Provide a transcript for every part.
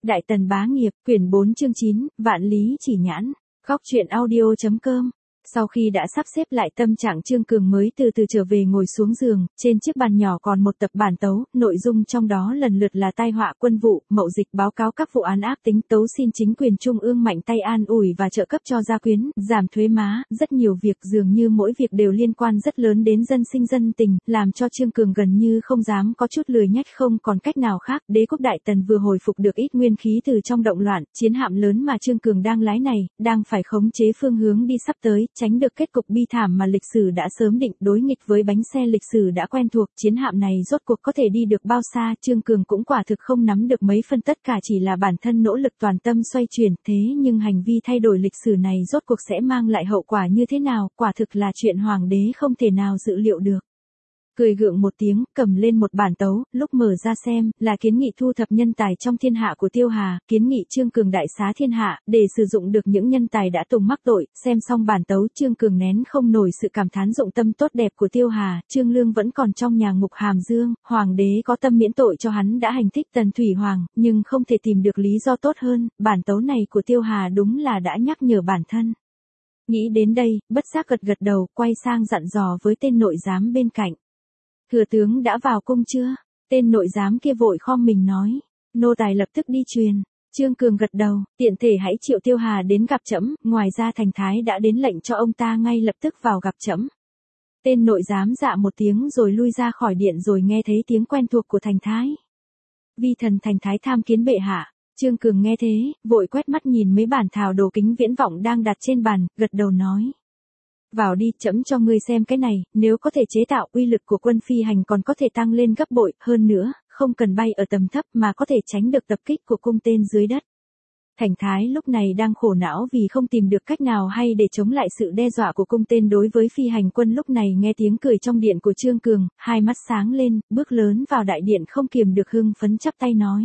Đại Tần bá nghiệp, quyển 4 chương 9, vạn lý chỉ nhãn. Góc truyện audio.com. Sau khi đã sắp xếp lại tâm trạng, Trương Cường mới từ từ trở về ngồi xuống giường, trên chiếc bàn nhỏ còn một tập bản tấu, nội dung trong đó lần lượt là tai họa quân vụ, mậu dịch, báo cáo các vụ án ác tính, tấu xin chính quyền trung ương mạnh tay an ủi và trợ cấp cho gia quyến, giảm thuế má, rất nhiều việc, dường như mỗi việc đều liên quan rất lớn đến dân sinh dân tình, làm cho Trương Cường gần như không dám có chút lười nhác. Không còn cách nào khác, đế quốc Đại Tần vừa hồi phục được ít nguyên khí từ trong động loạn, chiến hạm lớn mà Trương Cường đang lái này, đang phải khống chế phương hướng đi sắp tới, tránh được kết cục bi thảm mà lịch sử đã sớm định. Đối nghịch với bánh xe lịch sử đã quen thuộc, chiến hạm này rốt cuộc có thể đi được bao xa, Trương Cường cũng quả thực không nắm được mấy phân, tất cả chỉ là bản thân nỗ lực toàn tâm xoay chuyển. Thế nhưng hành vi thay đổi lịch sử này rốt cuộc sẽ mang lại hậu quả như thế nào, quả thực là chuyện hoàng đế không thể nào dự liệu được. Cười gượng một tiếng, cầm lên một bản tấu, lúc mở ra xem, là kiến nghị thu thập nhân tài trong thiên hạ của Tiêu Hà, kiến nghị Trương Cường đại xá thiên hạ, để sử dụng được những nhân tài đã từng mắc tội. Xem xong bản tấu, Trương Cường nén không nổi sự cảm thán dụng tâm tốt đẹp của Tiêu Hà. Trương Lương vẫn còn trong nhà ngục Hàm Dương, hoàng đế có tâm miễn tội cho hắn đã hành thích Tần Thủy Hoàng, nhưng không thể tìm được lý do tốt hơn. Bản tấu này của Tiêu Hà đúng là đã nhắc nhở bản thân. Nghĩ đến đây, bất giác gật gật đầu, quay sang dặn dò với tên nội giám bên cạnh. Thừa tướng đã vào cung chưa? Tên nội giám kia vội khom mình nói. Nô tài lập tức đi truyền. Trương Cường gật đầu, tiện thể hãy triệu Tiêu Hà đến gặp trẫm, ngoài ra Thành Thái đã đến lệnh cho ông ta ngay lập tức vào gặp trẫm. Tên nội giám dạ một tiếng rồi lui ra khỏi điện, rồi nghe thấy tiếng quen thuộc của Thành Thái. Vi thần Thành Thái tham kiến bệ hạ. Trương Cường nghe thế, vội quét mắt nhìn mấy bản thảo đồ kính viễn vọng đang đặt trên bàn, gật đầu nói. Vào đi, trẫm cho ngươi xem cái này, nếu có thể chế tạo, uy lực của quân phi hành còn có thể tăng lên gấp bội, hơn nữa, không cần bay ở tầm thấp mà có thể tránh được tập kích của cung tên dưới đất. Thành Thái lúc này đang khổ não vì không tìm được cách nào hay để chống lại sự đe dọa của cung tên đối với phi hành quân. Lúc này nghe tiếng cười trong điện của Trương Cường, hai mắt sáng lên, bước lớn vào đại điện không kiềm được hưng phấn chắp tay nói.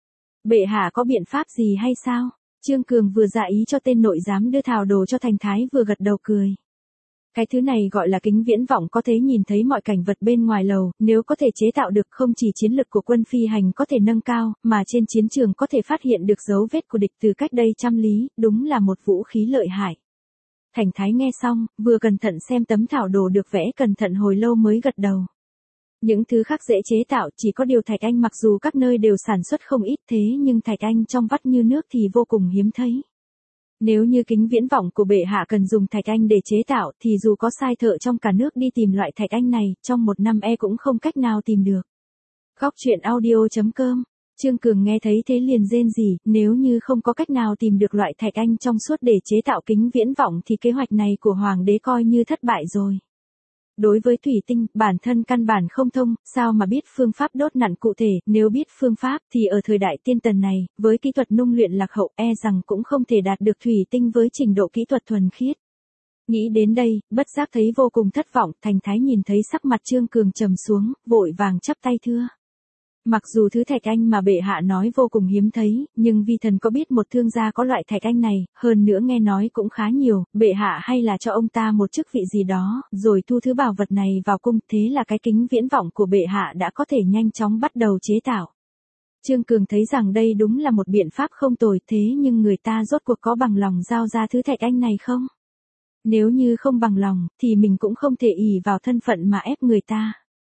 Bệ hạ có biện pháp gì hay sao? Trương Cường vừa dạ ý cho tên nội giám đưa thảo đồ cho Thành Thái vừa gật đầu cười. Cái thứ này gọi là kính viễn vọng, có thể nhìn thấy mọi cảnh vật bên ngoài lầu, nếu có thể chế tạo được, không chỉ chiến lực của quân phi hành có thể nâng cao, mà trên chiến trường có thể phát hiện được dấu vết của địch từ cách đây trăm lý, đúng là một vũ khí lợi hại. Thành Thái nghe xong, vừa cẩn thận xem tấm thảo đồ được vẽ cẩn thận hồi lâu mới gật đầu. Những thứ khác dễ chế tạo, chỉ có điều thạch anh mặc dù các nơi đều sản xuất không ít, thế nhưng thạch anh trong vắt như nước thì vô cùng hiếm thấy. Nếu như kính viễn vọng của bệ hạ cần dùng thạch anh để chế tạo, thì dù có sai thợ trong cả nước đi tìm loại thạch anh này, trong một năm cũng không cách nào tìm được. Góc truyện audio.com. Trương Cường nghe thấy thế liền rên rỉ, nếu như không có cách nào tìm được loại thạch anh trong suốt để chế tạo kính viễn vọng thì kế hoạch này của hoàng đế coi như thất bại rồi. Đối với thủy tinh, bản thân căn bản không thông, sao mà biết phương pháp đốt nặn cụ thể, nếu biết phương pháp thì ở thời đại tiên tần này, với kỹ thuật nung luyện lạc hậu rằng cũng không thể đạt được thủy tinh với trình độ kỹ thuật thuần khiết. Nghĩ đến đây, bất giác thấy vô cùng thất vọng. Thành Thái nhìn thấy sắc mặt Trương Cường trầm xuống, vội vàng chắp tay thưa. Mặc dù thứ thạch anh mà bệ hạ nói vô cùng hiếm thấy, nhưng vi thần có biết một thương gia có loại thạch anh này, hơn nữa nghe nói cũng khá nhiều, bệ hạ hay là cho ông ta một chức vị gì đó, rồi thu thứ bảo vật này vào cung, thế là cái kính viễn vọng của bệ hạ đã có thể nhanh chóng bắt đầu chế tạo. Trương Cường thấy rằng đây đúng là một biện pháp không tồi, thế nhưng người ta rốt cuộc có bằng lòng giao ra thứ thạch anh này không? Nếu như không bằng lòng, thì mình cũng không thể ỷ vào thân phận mà ép người ta.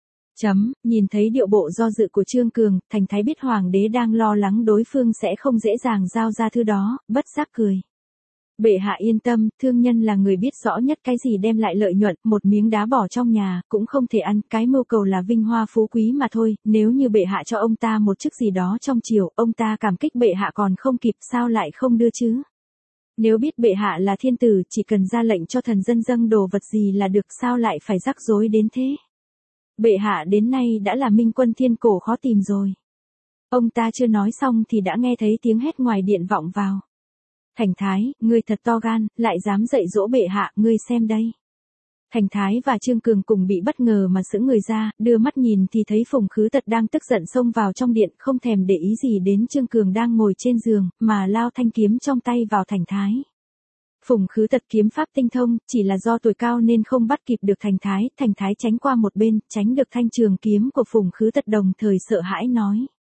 Nhìn thấy điệu bộ do dự của Trương Cường, Thành Thái biết hoàng đế đang lo lắng đối phương sẽ không dễ dàng giao ra thứ đó, bất giác cười. Bệ hạ yên tâm, thương nhân là người biết rõ nhất cái gì đem lại lợi nhuận, một miếng đá bỏ trong nhà, cũng không thể ăn, cái mưu cầu là vinh hoa phú quý mà thôi, nếu như bệ hạ cho ông ta một chức gì đó trong triều, ông ta cảm kích bệ hạ còn không kịp, sao lại không đưa chứ? Nếu biết bệ hạ là thiên tử, chỉ cần ra lệnh cho thần dân dâng đồ vật gì là được, sao lại phải rắc rối đến thế? Bệ hạ đến nay đã là minh quân thiên cổ khó tìm rồi. Ông ta chưa nói xong thì đã nghe thấy tiếng hét ngoài điện vọng vào. Thành Thái, ngươi thật to gan, lại dám dạy dỗ bệ hạ, ngươi xem đây. Thành Thái và Trương Cường cùng bị bất ngờ mà sững người ra, đưa mắt nhìn thì thấy Phùng Khứ Tật đang tức giận xông vào trong điện, không thèm để ý gì đến Trương Cường đang ngồi trên giường, mà lao thanh kiếm trong tay vào Thành Thái. Phùng Khứ Tật kiếm pháp tinh thông, chỉ là do tuổi cao nên không bắt kịp được Thành Thái tránh qua một bên, tránh được thanh trường kiếm của Phùng Khứ Tật, đồng thời sợ hãi nói.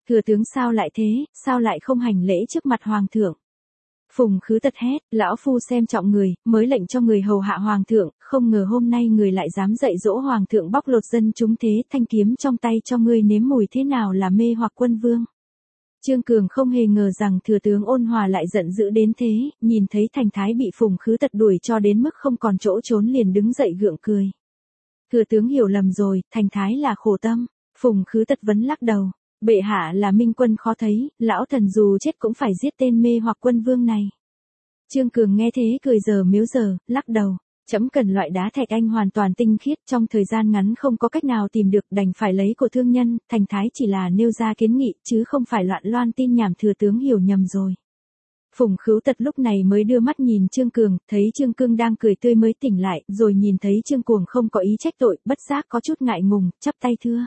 Thừa tướng sao lại thế, sao lại không hành lễ trước mặt hoàng thượng? Phùng Khứ Tật hét, lão phu xem trọng người, mới lệnh cho người hầu hạ hoàng thượng, không ngờ hôm nay người lại dám dạy dỗ hoàng thượng bóc lột dân chúng thế, thanh kiếm trong tay cho ngươi nếm mùi thế nào là mê hoặc quân vương. Trương Cường không hề ngờ rằng thừa tướng ôn hòa lại giận dữ đến thế, nhìn thấy Thành Thái bị Phùng Khứ Tật đuổi cho đến mức không còn chỗ trốn liền đứng dậy gượng cười. Thừa tướng hiểu lầm rồi, Thành Thái là khổ tâm. Phùng Khứ Tật vấn lắc đầu. Bệ hạ là minh quân khó thấy, lão thần dù chết cũng phải giết tên mê hoặc quân vương này. Trương Cường nghe thế cười giờ miếu giờ, lắc đầu. Trẫm cần loại đá thạch anh hoàn toàn tinh khiết, trong thời gian ngắn không có cách nào tìm được, đành phải lấy của thương nhân. Thành Thái chỉ là nêu ra kiến nghị chứ không phải loạn loan tin nhảm, thừa tướng hiểu nhầm rồi. Phùng Khứ Tật lúc này mới đưa mắt nhìn Trương Cường, thấy Trương Cương đang cười tươi mới tỉnh lại, rồi nhìn thấy Trương Cuồng không có ý trách tội, bất giác có chút ngại ngùng, chắp tay thưa.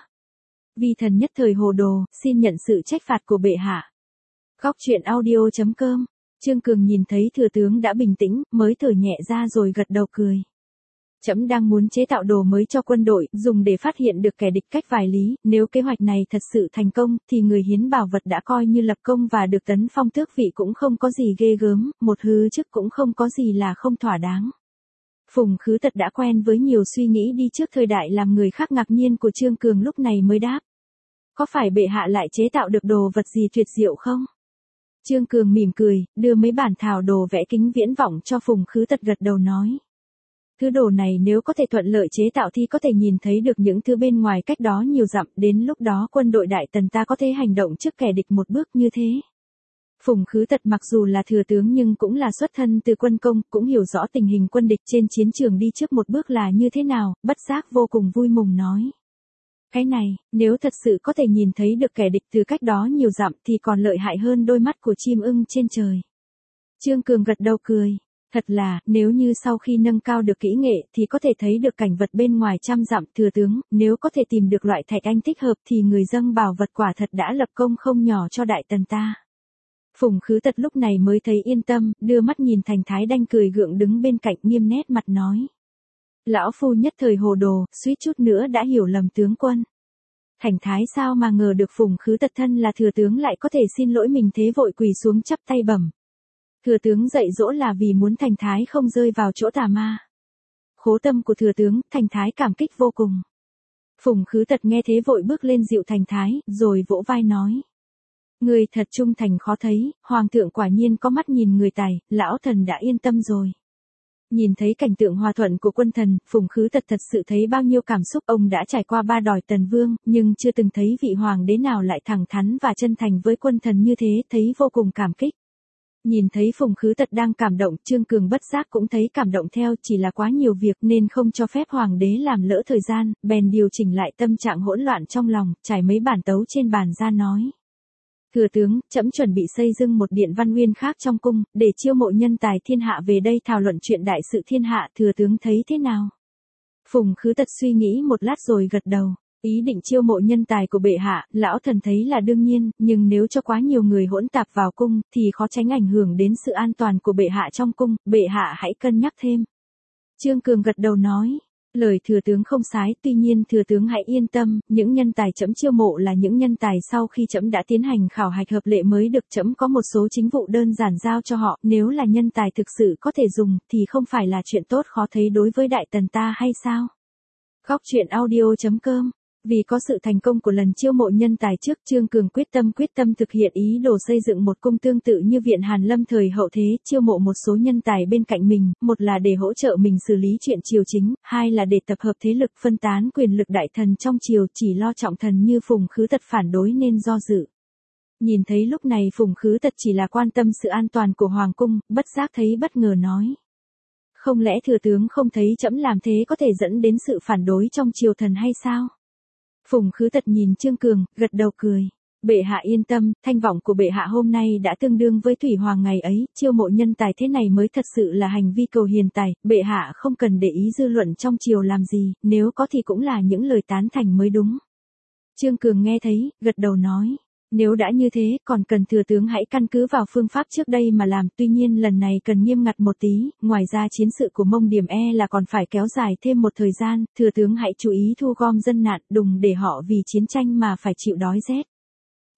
Vi thần nhất thời hồ đồ, xin nhận sự trách phạt của bệ hạ. Góc truyện audio.com. Trương Cường nhìn thấy thừa tướng đã bình tĩnh, mới thở nhẹ ra rồi gật đầu cười. Trẫm đang muốn chế tạo đồ mới cho quân đội, dùng để phát hiện được kẻ địch cách vài lý, nếu kế hoạch này thật sự thành công, thì người hiến bảo vật đã coi như lập công và được tấn phong tước vị cũng không có gì ghê gớm, một hư chức cũng không có gì là không thỏa đáng. Phùng Khứ Tật đã quen với nhiều suy nghĩ đi trước thời đại làm người khác ngạc nhiên của Trương Cường lúc này mới đáp. Có phải bệ hạ lại chế tạo được đồ vật gì tuyệt diệu không? Trương Cường mỉm cười, đưa mấy bản thảo đồ vẽ kính viễn vọng cho Phùng Khứ Tật gật đầu nói. Thứ đồ này nếu có thể thuận lợi chế tạo thì có thể nhìn thấy được những thứ bên ngoài cách đó nhiều dặm, đến lúc đó quân đội Đại Tần ta có thể hành động trước kẻ địch một bước như thế. Phùng Khứ Tật mặc dù là thừa tướng nhưng cũng là xuất thân từ quân công, cũng hiểu rõ tình hình quân địch trên chiến trường đi trước một bước là như thế nào, bất giác vô cùng vui mừng nói. Cái này, nếu thật sự có thể nhìn thấy được kẻ địch từ cách đó nhiều dặm thì còn lợi hại hơn đôi mắt của chim ưng trên trời. Trương Cường gật đầu cười. Thật là, nếu như sau khi nâng cao được kỹ nghệ thì có thể thấy được cảnh vật bên ngoài trăm dặm, thừa tướng, nếu có thể tìm được loại thạch anh thích hợp thì người dâng bảo vật quả thật đã lập công không nhỏ cho Đại Tần ta. Phùng Khứ Tật lúc này mới thấy yên tâm, đưa mắt nhìn Thành Thái đang cười gượng đứng bên cạnh nghiêm nét mặt nói. Lão phu nhất thời hồ đồ, suýt chút nữa đã hiểu lầm tướng quân. Thành Thái sao mà ngờ được Phùng Khứ Tật thân là thừa tướng lại có thể xin lỗi mình thế, vội quỳ xuống chắp tay bẩm. Thừa tướng dạy dỗ là vì muốn Thành Thái không rơi vào chỗ tà ma. Khố tâm của thừa tướng, Thành Thái cảm kích vô cùng. Phùng Khứ Tật nghe thế vội bước lên dịu Thành Thái, rồi vỗ vai nói. Người thật trung thành khó thấy, hoàng thượng quả nhiên có mắt nhìn người tài, lão thần đã yên tâm rồi. Nhìn thấy cảnh tượng hòa thuận của quân thần, Phùng Khứ Tật thật sự thấy bao nhiêu cảm xúc. Ông đã trải qua 3 đòi Tần Vương, nhưng chưa từng thấy vị hoàng đế nào lại thẳng thắn và chân thành với quân thần như thế, thấy vô cùng cảm kích. Nhìn thấy Phùng Khứ Tật đang cảm động, Trương Cường bất giác cũng thấy cảm động theo, chỉ là quá nhiều việc nên không cho phép hoàng đế làm lỡ thời gian, bèn điều chỉnh lại tâm trạng hỗn loạn trong lòng, trải mấy bản tấu trên bàn ra nói. Thừa tướng, trẫm chuẩn bị xây dựng một điện văn uyên khác trong cung, để chiêu mộ nhân tài thiên hạ về đây thảo luận chuyện đại sự thiên hạ, thừa tướng thấy thế nào? Phùng Khứ Tật suy nghĩ một lát rồi gật đầu. Ý định chiêu mộ nhân tài của bệ hạ, lão thần thấy là đương nhiên, nhưng nếu cho quá nhiều người hỗn tạp vào cung, thì khó tránh ảnh hưởng đến sự an toàn của bệ hạ trong cung, bệ hạ hãy cân nhắc thêm. Trương Cường gật đầu nói, lời thừa tướng không sai, tuy nhiên thừa tướng hãy yên tâm, những nhân tài trẫm chiêu mộ là những nhân tài sau khi trẫm đã tiến hành khảo hạch hợp lệ mới được, trẫm có một số chính vụ đơn giản giao cho họ, nếu là nhân tài thực sự có thể dùng, thì không phải là chuyện tốt khó thấy đối với Đại Tần ta hay sao? Góc truyện audio.com. Vì có sự thành công của lần chiêu mộ nhân tài trước, Trương Cường quyết tâm thực hiện ý đồ xây dựng một cung tương tự như Viện Hàn Lâm thời hậu thế, chiêu mộ một số nhân tài bên cạnh mình, một là để hỗ trợ mình xử lý chuyện triều chính, hai là để tập hợp thế lực phân tán quyền lực đại thần trong triều, chỉ lo trọng thần như Phùng Khứ Tật phản đối nên do dự. Nhìn thấy lúc này Phùng Khứ Tật chỉ là quan tâm sự an toàn của hoàng cung, bất giác thấy bất ngờ nói. Không lẽ thừa tướng không thấy trẫm làm thế có thể dẫn đến sự phản đối trong triều thần hay sao? Phùng Khứ Tật nhìn Trương Cường, gật đầu cười. Bệ hạ yên tâm, thanh vọng của bệ hạ hôm nay đã tương đương với Thủy Hoàng ngày ấy, chiêu mộ nhân tài thế này mới thật sự là hành vi cầu hiền tài, bệ hạ không cần để ý dư luận trong triều làm gì, nếu có thì cũng là những lời tán thành mới đúng. Trương Cường nghe thấy, gật đầu nói. Nếu đã như thế, còn cần thừa tướng hãy căn cứ vào phương pháp trước đây mà làm, tuy nhiên lần này cần nghiêm ngặt một tí, ngoài ra chiến sự của Mông Điểm là còn phải kéo dài thêm một thời gian, thừa tướng hãy chú ý thu gom dân nạn, đừng để họ vì chiến tranh mà phải chịu đói rét.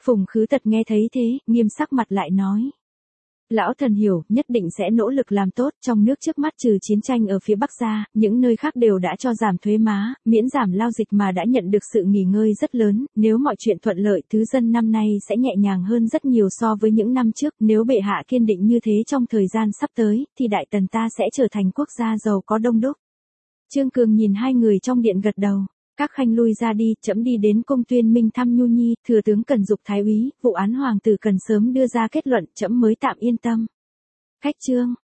Phùng Khứ Tật nghe thấy thế, nghiêm sắc mặt lại nói. Lão thần hiểu, nhất định sẽ nỗ lực làm tốt, trong nước trước mắt trừ chiến tranh ở phía Bắc ra, những nơi khác đều đã cho giảm thuế má, miễn giảm lao dịch mà đã nhận được sự nghỉ ngơi rất lớn, nếu mọi chuyện thuận lợi thứ dân năm nay sẽ nhẹ nhàng hơn rất nhiều so với những năm trước, nếu bệ hạ kiên định như thế trong thời gian sắp tới, thì Đại Tần ta sẽ trở thành quốc gia giàu có đông đúc. Trương Cường nhìn hai người trong điện gật đầu. Các khanh lui ra đi, trẫm đi đến cung Tuyên Minh thăm Nhu Nhi, thừa tướng cần dục thái úy, vụ án hoàng tử cần sớm đưa ra kết luận, trẫm mới tạm yên tâm. Khách trương.